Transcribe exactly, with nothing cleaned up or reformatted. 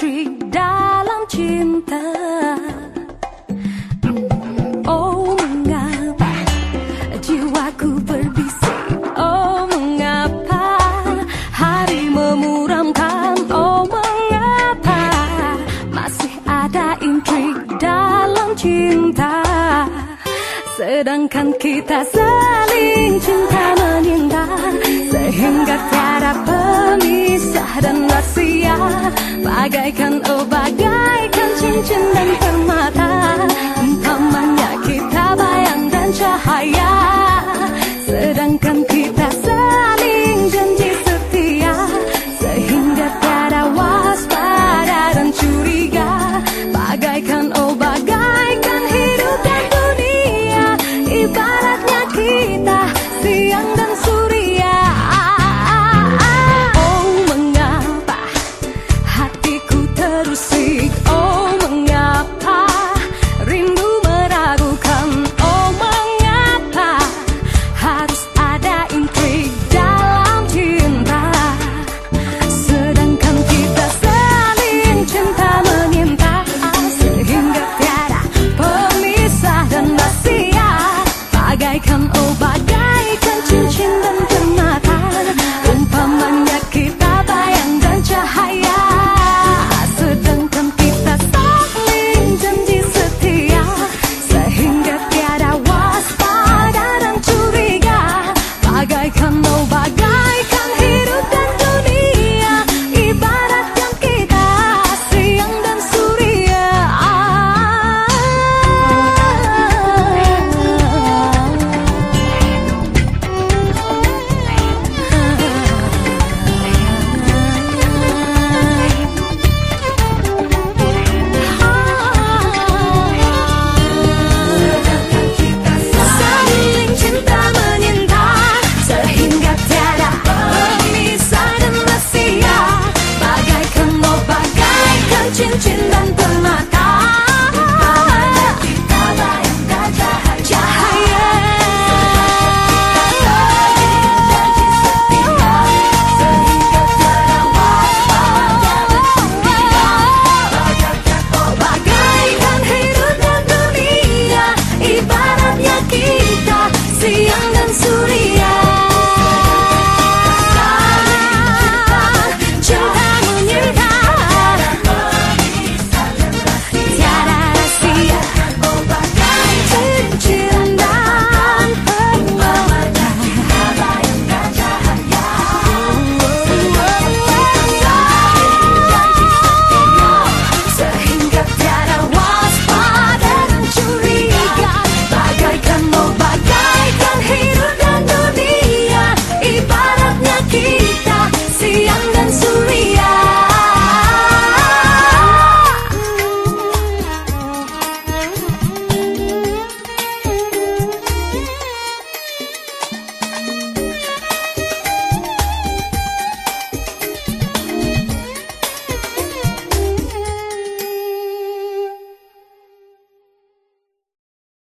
intrik dalam cinta. Oh mengapa jiwaku berbisik, oh mengapa hari memuramkan, oh mengapa masih ada intrik dalam cinta. Sedangkan kita saling cinta menyinta, sehingga tiada pemisah dan rahsia. Bagaikan, oh bagaikan cincin dan permata, umpamanya kita bayang dan cahaya. Sedangkan kita saling janji setia, sehingga tiada waspada dan curiga. Bagaikan, oh bagaikan hidup dan dunia, ibaratnya kita siang dan surya. Oh mengapa hatiku terusik,